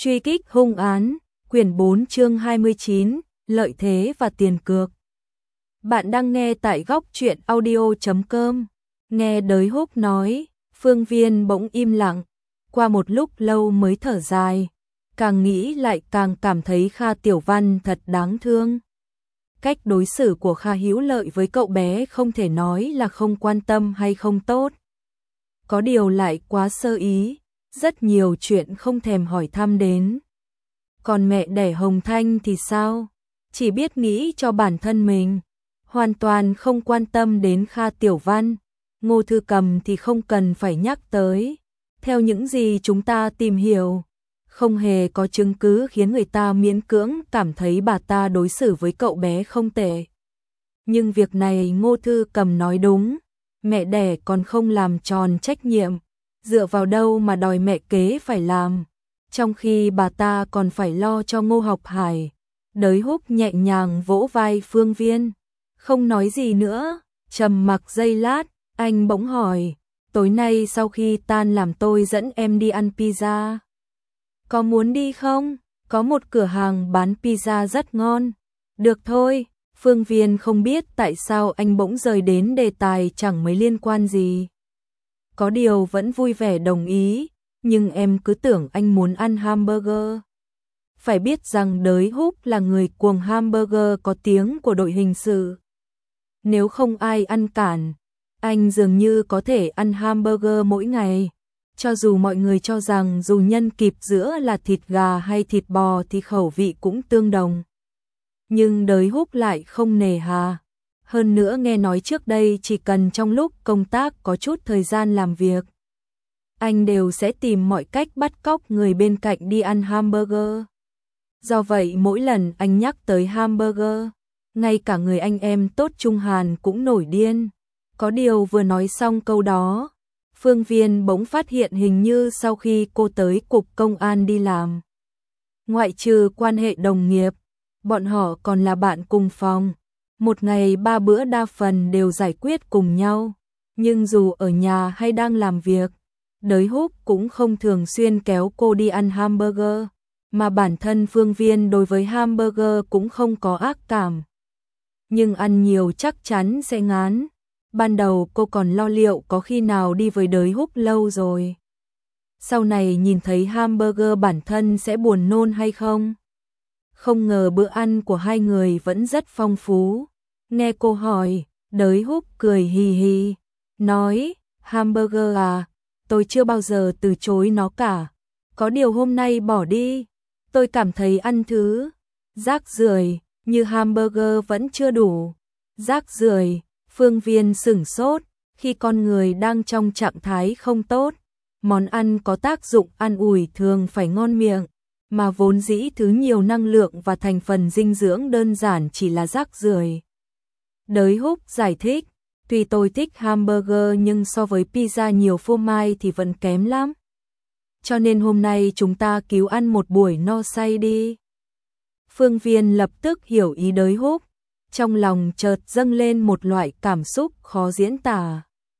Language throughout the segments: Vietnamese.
Truy kích hung án, quyển 4 chương 29, lợi thế và tiền cược. Bạn đang nghe tại góc truyện audio.com. Nghe Đới Húc nói, Phương Viên bỗng im lặng, qua một lúc lâu mới thở dài, càng nghĩ lại càng cảm thấy Kha Tiểu Văn thật đáng thương. Cách đối xử của Kha Hữu Lợi với cậu bé không thể nói là không quan tâm hay không tốt. Có điều lại quá sơ ý, rất nhiều chuyện không thèm hỏi thăm đến. Còn mẹ đẻ Hồng Thanh thì sao? Chỉ biết nghĩ cho bản thân mình, hoàn toàn không quan tâm đến Kha Tiểu Văn. Ngô Thư Cầm thì không cần phải nhắc tới. Theo những gì chúng ta tìm hiểu, không hề có chứng cứ khiến người ta miễn cưỡng cảm thấy bà ta đối xử với cậu bé không tệ. Nhưng việc này Ngô Thư Cầm nói đúng, mẹ đẻ còn không làm tròn trách nhiệm, dựa vào đâu mà đòi mẹ kế phải làm, trong khi bà ta còn phải lo cho Ngô Học Hải. Đới Húc nhẹ nhàng vỗ vai Phương Viên, không nói gì nữa, trầm mặc giây lát, anh bỗng hỏi, tối nay sau khi tan làm tôi dẫn em đi ăn pizza. Có muốn đi không? Có một cửa hàng bán pizza rất ngon. Được thôi. Phương Viên không biết tại sao anh bỗng rời đến đề tài chẳng mấy liên quan gì. Có điều vẫn vui vẻ đồng ý, nhưng em cứ tưởng anh muốn ăn hamburger. Phải biết rằng Đới Húc là người cuồng hamburger có tiếng của đội hình sự. Nếu không ai ăn cản, anh dường như có thể ăn hamburger mỗi ngày. Cho dù mọi người cho rằng dù nhân kịp giữa là thịt gà hay thịt bò thì khẩu vị cũng tương đồng. Nhưng Đới Húc lại không nề hà. Hơn nữa nghe nói trước đây chỉ cần trong lúc công tác có chút thời gian làm việc, anh đều sẽ tìm mọi cách bắt cóc người bên cạnh đi ăn hamburger. Do vậy mỗi lần anh nhắc tới hamburger, ngay cả người anh em tốt Trung Hàn cũng nổi điên. Có điều vừa nói xong câu đó, Phương Viên bỗng phát hiện hình như sau khi cô tới cục công an đi làm, ngoại trừ quan hệ đồng nghiệp, bọn họ còn là bạn cùng phòng. Một ngày 3 bữa đa phần đều giải quyết cùng nhau. Nhưng dù ở nhà hay đang làm việc, Đới Húc cũng không thường xuyên kéo cô đi ăn hamburger. Mà bản thân Phương Viên đối với hamburger cũng không có ác cảm. Nhưng ăn nhiều chắc chắn sẽ ngán. Ban đầu cô còn lo liệu có khi nào đi với Đới Húc lâu rồi. Sau này nhìn thấy hamburger bản thân sẽ buồn nôn hay không? Không ngờ bữa ăn của hai người vẫn rất phong phú. Nghe cô hỏi, Đới Húc cười hì hì, nói, hamburger à, tôi chưa bao giờ từ chối nó cả. Có điều hôm nay bỏ đi, tôi cảm thấy ăn thứ rác rưởi như hamburger vẫn chưa đủ. Rác rưởi, Phương Viên sửng sốt, khi con người đang trong trạng thái không tốt, món ăn có tác dụng an ủi thường phải ngon miệng. Mà vốn dĩ thứ nhiều năng lượng và thành phần dinh dưỡng đơn giản chỉ là rác rưởi. Đới Húc giải thích, tuy tôi thích hamburger nhưng so với pizza nhiều phô mai thì vẫn kém lắm. Cho nên hôm nay chúng ta cứu ăn một buổi no say đi. Phương Viên lập tức hiểu ý Đới Húc, trong lòng chợt dâng lên một loại cảm xúc khó diễn tả.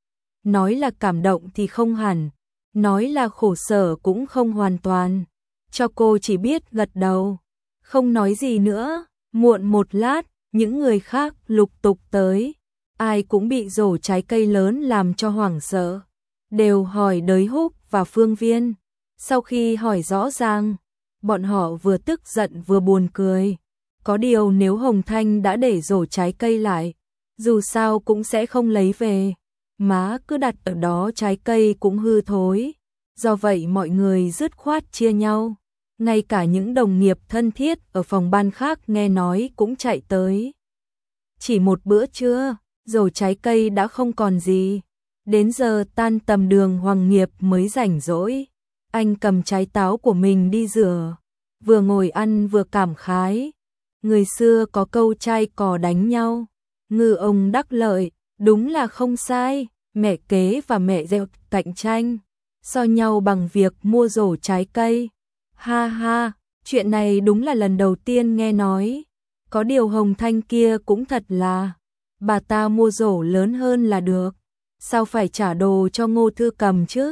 Nói là cảm động thì không hẳn, nói là khổ sở cũng không hoàn toàn. Cho cô chỉ biết gật đầu, không nói gì nữa. Muộn một lát, những người khác lục tục tới, ai cũng bị rổ trái cây lớn làm cho hoảng sợ, đều hỏi Đới Húc và Phương Viên. Sau khi hỏi rõ ràng, bọn họ vừa tức giận vừa buồn cười. Có điều nếu Hồng Thanh đã để rổ trái cây lại, dù sao cũng sẽ không lấy về, má cứ đặt ở đó trái cây cũng hư thối. Do vậy mọi người dứt khoát chia nhau. Ngay cả những đồng nghiệp thân thiết ở phòng ban khác nghe nói cũng chạy tới. Chỉ một bữa trưa, rổ trái cây đã không còn gì. Đến giờ tan tầm Đường Hoàng Nghiệp mới rảnh rỗi. Anh cầm trái táo của mình đi rửa, vừa ngồi ăn vừa cảm khái. Người xưa có câu trai cò đánh nhau, ngư ông đắc lợi, đúng là không sai. Mẹ kế và mẹ gieo cạnh tranh, so nhau bằng việc mua rổ trái cây. Ha ha, chuyện này đúng là lần đầu tiên nghe nói. Có điều Hồng Thanh kia cũng thật là, bà ta mua rổ lớn hơn là được, sao phải trả đồ cho Ngô Thư Cầm chứ?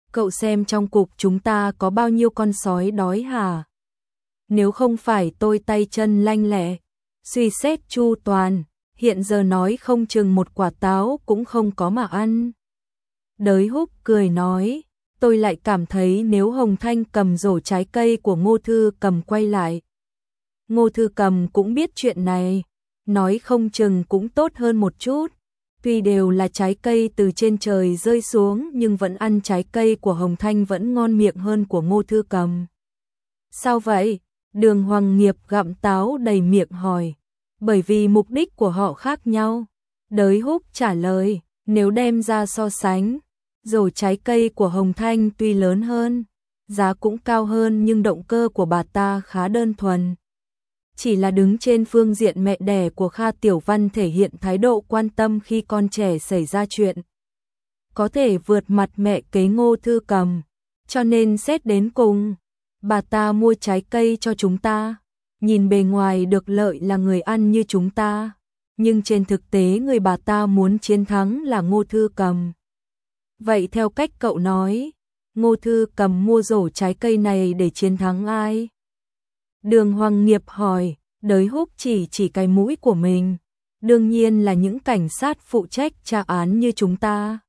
cậu xem trong cục chúng ta có bao nhiêu con sói đói hả? Nếu không phải tôi tay chân lanh lẹ, suy xét chu toàn, hiện giờ nói không chừng một quả táo cũng không có mà ăn. Đới Húc cười nói, tôi lại cảm thấy nếu Hồng Thanh cầm rổ trái cây của Ngô Thư Cầm quay lại, Ngô Thư Cầm cũng biết chuyện này, nói không chừng cũng tốt hơn một chút. Tuy đều là trái cây từ trên trời rơi xuống nhưng vẫn ăn trái cây của Hồng Thanh vẫn ngon miệng hơn của Ngô Thư Cầm. Sao vậy? Đường Hoàng Nghiệp gặm táo đầy miệng hỏi. Bởi vì mục đích của họ khác nhau. Đới Húc trả lời, nếu đem ra so sánh, rổ trái cây của Hồng Thanh tuy lớn hơn, giá cũng cao hơn nhưng động cơ của bà ta khá đơn thuần. Chỉ là đứng trên phương diện mẹ đẻ của Kha Tiểu Văn thể hiện thái độ quan tâm khi con trẻ xảy ra chuyện. Có thể vượt mặt mẹ kế Ngô Thư Cầm, cho nên xét đến cùng, bà ta mua trái cây cho chúng ta. Nhìn bề ngoài được lợi là người ăn như chúng ta, nhưng trên thực tế người bà ta muốn chiến thắng là Ngô Thư Cầm. Vậy theo cách cậu nói, Ngô Thư Cầm mua rổ trái cây này để chiến thắng ai? Đường Hoàng Nghiệp hỏi, Đới Húc chỉ cái mũi của mình. Đương nhiên là những cảnh sát phụ trách tra án như chúng ta.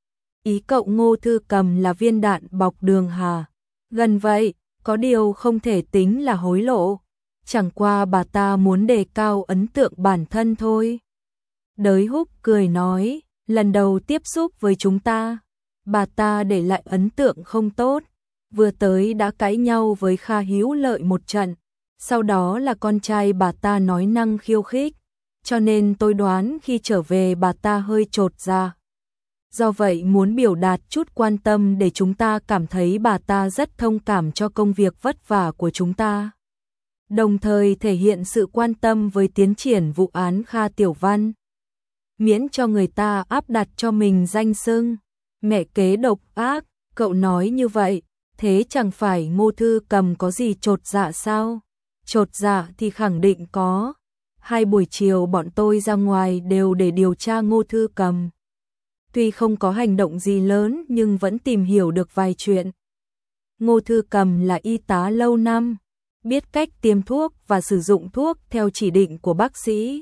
Ý cậu Ngô Thư Cầm là viên đạn bọc đường hả? Gần vậy, có điều không thể tính là hối lộ. Chẳng qua bà ta muốn đề cao ấn tượng bản thân thôi. Đới Húc cười nói, lần đầu tiếp xúc với chúng ta, bà ta để lại ấn tượng không tốt. Vừa tới đã cãi nhau với Kha Hữu Lợi một trận, sau đó là con trai bà ta nói năng khiêu khích, cho nên tôi đoán khi trở về bà ta hơi chột dạ. Do vậy muốn biểu đạt chút quan tâm để chúng ta cảm thấy bà ta rất thông cảm cho công việc vất vả của chúng ta. Đồng thời thể hiện sự quan tâm với tiến triển vụ án Kha Tiểu Văn. Miễn cho người ta áp đặt cho mình danh xưng mẹ kế độc ác, cậu nói như vậy, thế chẳng phải Ngô Thư Cầm có gì chột dạ sao? Chột dạ thì khẳng định có. 2 buổi chiều bọn tôi ra ngoài đều để điều tra Ngô Thư Cầm. Tuy không có hành động gì lớn nhưng vẫn tìm hiểu được vài chuyện. Ngô Thư Cầm là y tá lâu năm, biết cách tiêm thuốc và sử dụng thuốc theo chỉ định của bác sĩ.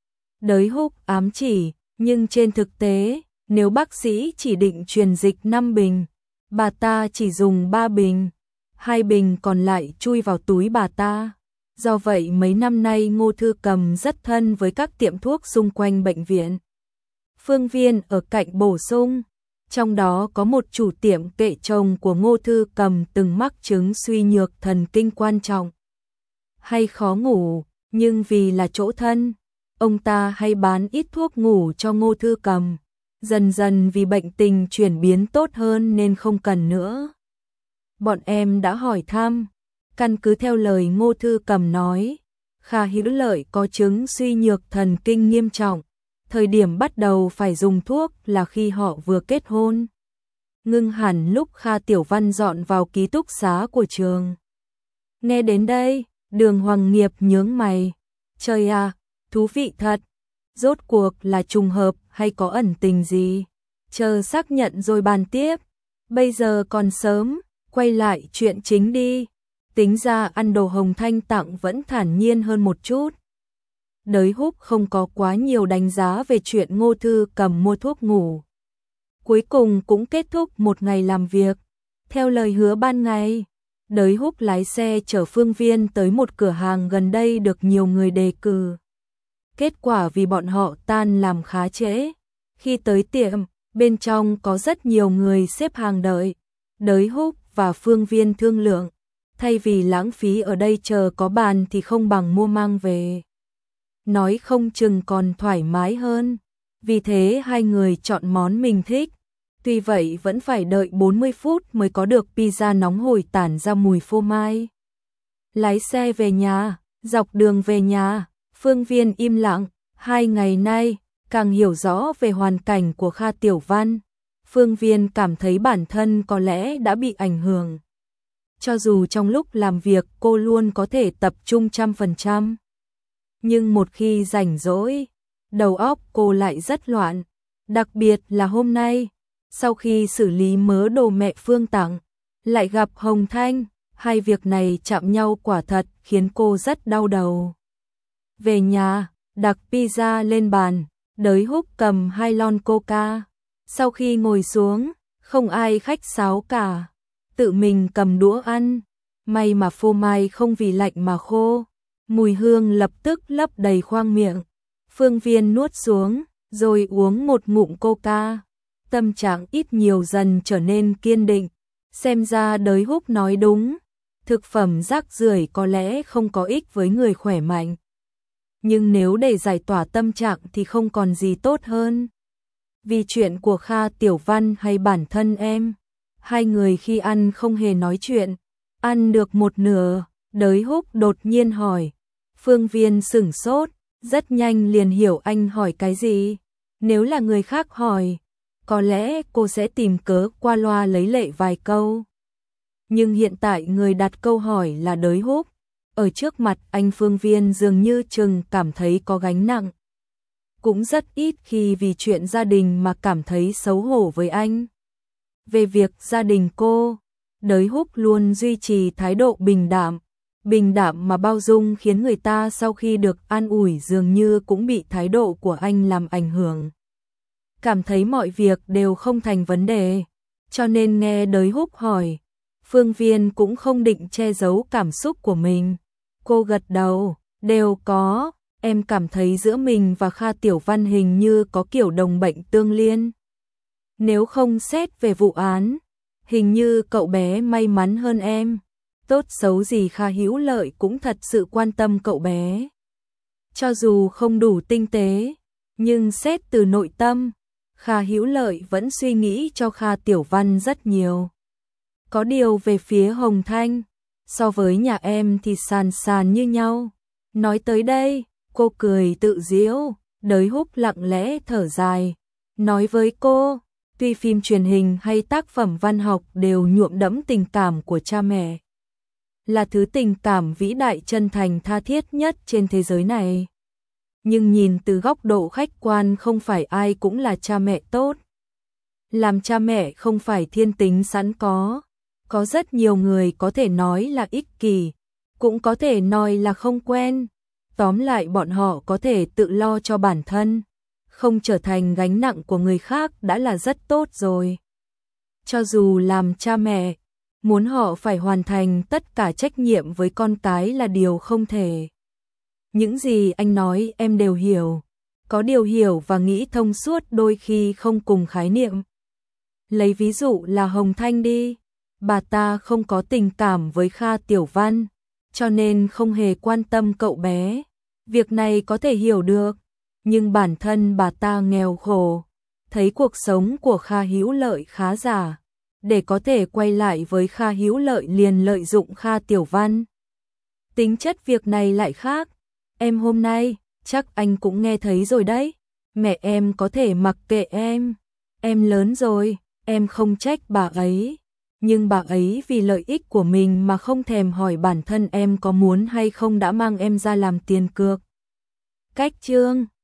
Đới Húc ám chỉ, nhưng trên thực tế, nếu bác sĩ chỉ định truyền dịch 5 bình, bà ta chỉ dùng 3 bình, 2 bình còn lại chui vào túi bà ta. Do vậy mấy năm nay Ngô Thư Cầm rất thân với các tiệm thuốc xung quanh bệnh viện. Phương Viên ở cạnh bổ sung, trong đó có một chủ tiệm kệ chồng của Ngô Thư Cầm từng mắc chứng suy nhược thần kinh quan trọng, hay khó ngủ, nhưng vì là chỗ thân, ông ta hay bán ít thuốc ngủ cho Ngô Thư Cầm. Dần dần vì bệnh tình chuyển biến tốt hơn nên không cần nữa. Bọn em đã hỏi thăm, căn cứ theo lời Ngô Thư Cầm nói, Kha Hữu Lợi có chứng suy nhược thần kinh nghiêm trọng. Thời điểm bắt đầu phải dùng thuốc là khi họ vừa kết hôn. Ngưng hẳn lúc Kha Tiểu Văn dọn vào ký túc xá của trường. Nghe đến đây, Đường Hoàng Nghiệp nhướng mày. Trời à, thú vị thật. Rốt cuộc là trùng hợp hay có ẩn tình gì? Chờ xác nhận rồi bàn tiếp. Bây giờ còn sớm, quay lại chuyện chính đi. Tính ra ăn đồ Hồng Thanh tặng vẫn thản nhiên hơn một chút. Đới Húc không có quá nhiều đánh giá về chuyện Ngô Thư Cầm mua thuốc ngủ. Cuối cùng cũng kết thúc một ngày làm việc. Theo lời hứa ban ngày, Đới Húc lái xe chở Phương Viên tới một cửa hàng gần đây được nhiều người đề cử. Kết quả vì bọn họ tan làm khá trễ. Khi tới tiệm, bên trong có rất nhiều người xếp hàng đợi. Đới Húc và Phương Viên thương lượng, thay vì lãng phí ở đây chờ có bàn thì không bằng mua mang về. Nói không chừng còn thoải mái hơn. Vì thế hai người chọn món mình thích. Tuy vậy vẫn phải đợi 40 phút mới có được pizza nóng hổi tản ra mùi phô mai. Lái xe về nhà, dọc đường về nhà, Phương Viên im lặng. 2 ngày nay, càng hiểu rõ về hoàn cảnh của Kha Tiểu Văn, Phương Viên cảm thấy bản thân có lẽ đã bị ảnh hưởng. Cho dù trong lúc làm việc cô luôn có thể tập trung 100%. Nhưng một khi rảnh rỗi, đầu óc cô lại rất loạn. Đặc biệt là hôm nay, Sau khi xử lý mớ đồ mẹ Phương tặng, lại gặp Hồng Thanh, hai việc này chạm nhau quả thật khiến cô rất đau đầu. Về nhà, đặt pizza lên bàn, Đới Húc cầm 2 lon coca. Sau khi ngồi xuống, không ai khách sáo cả, tự mình cầm đũa ăn. May mà phô mai không vì lạnh mà khô, mùi hương lập tức lấp đầy khoang miệng. Phương Viên nuốt xuống, rồi uống một ngụm coca. Tâm trạng ít nhiều dần trở nên kiên định. Xem ra Đới Húc nói đúng, thực phẩm rác rưởi có lẽ không có ích với người khỏe mạnh. Nhưng nếu để giải tỏa tâm trạng thì không còn gì tốt hơn. Vì chuyện của Kha Tiểu Văn hay bản thân em, hai người khi ăn không hề nói chuyện. Ăn được một nửa, Đới Húc đột nhiên hỏi. Phương Viên sửng sốt, rất nhanh liền hiểu anh hỏi cái gì. Nếu là người khác hỏi, có lẽ cô sẽ tìm cớ qua loa lấy lệ vài câu. Nhưng hiện tại người đặt câu hỏi là Đới Húc. Ở trước mặt anh, Phương Viên dường như chừng cảm thấy có gánh nặng. Cũng rất ít khi vì chuyện gia đình mà cảm thấy xấu hổ với anh. Về việc gia đình cô, Đới Húc luôn duy trì thái độ bình đạm mà bao dung, khiến người ta sau khi được an ủi dường như cũng bị thái độ của anh làm ảnh hưởng. Cảm thấy mọi việc đều không thành vấn đề, cho nên nghe Đới Húc hỏi, Phương Viên cũng không định che giấu cảm xúc của mình. Cô gật đầu, đều có, em cảm thấy giữa mình và Kha Tiểu Văn hình như có kiểu đồng bệnh tương liên. Nếu không xét về vụ án, hình như cậu bé may mắn hơn em. Tốt xấu gì Kha Hữu Lợi cũng thật sự quan tâm cậu bé. Cho dù không đủ tinh tế, nhưng xét từ nội tâm, Kha Hữu Lợi vẫn suy nghĩ cho Kha Tiểu Văn rất nhiều. Có điều về phía Hồng Thanh, so với nhà em thì sàn như nhau. Nói tới đây, cô cười tự giễu. Đới Húc lặng lẽ thở dài, nói với cô, tuy phim truyền hình hay tác phẩm văn học đều nhuộm đẫm tình cảm của cha mẹ, là thứ tình cảm vĩ đại chân thành tha thiết nhất trên thế giới này. Nhưng nhìn từ góc độ khách quan, không phải ai cũng là cha mẹ tốt. Làm cha mẹ không phải thiên tính sẵn có rất nhiều người có thể nói là ích kỷ, cũng có thể nói là không quen. Tóm lại bọn họ có thể tự lo cho bản thân, không trở thành gánh nặng của người khác đã là rất tốt rồi. Cho dù làm cha mẹ, muốn họ phải hoàn thành tất cả trách nhiệm với con cái là điều không thể. Những gì anh nói em đều hiểu, có điều hiểu và nghĩ thông suốt đôi khi không cùng khái niệm. Lấy ví dụ là Hồng Thanh đi, bà ta không có tình cảm với Kha Tiểu Văn, cho nên không hề quan tâm cậu bé. Việc này có thể hiểu được, nhưng bản thân bà ta nghèo khổ, thấy cuộc sống của Kha Hữu Lợi khá giả, để có thể quay lại với Kha Hữu Lợi liền lợi dụng Kha Tiểu Văn. Tính chất việc này lại khác. Em hôm nay, chắc anh cũng nghe thấy rồi đấy, mẹ em có thể mặc kệ em lớn rồi, em không trách bà ấy. Nhưng bà ấy vì lợi ích của mình mà không thèm hỏi bản thân em có muốn hay không đã mang em ra làm tiền cược. Cách chương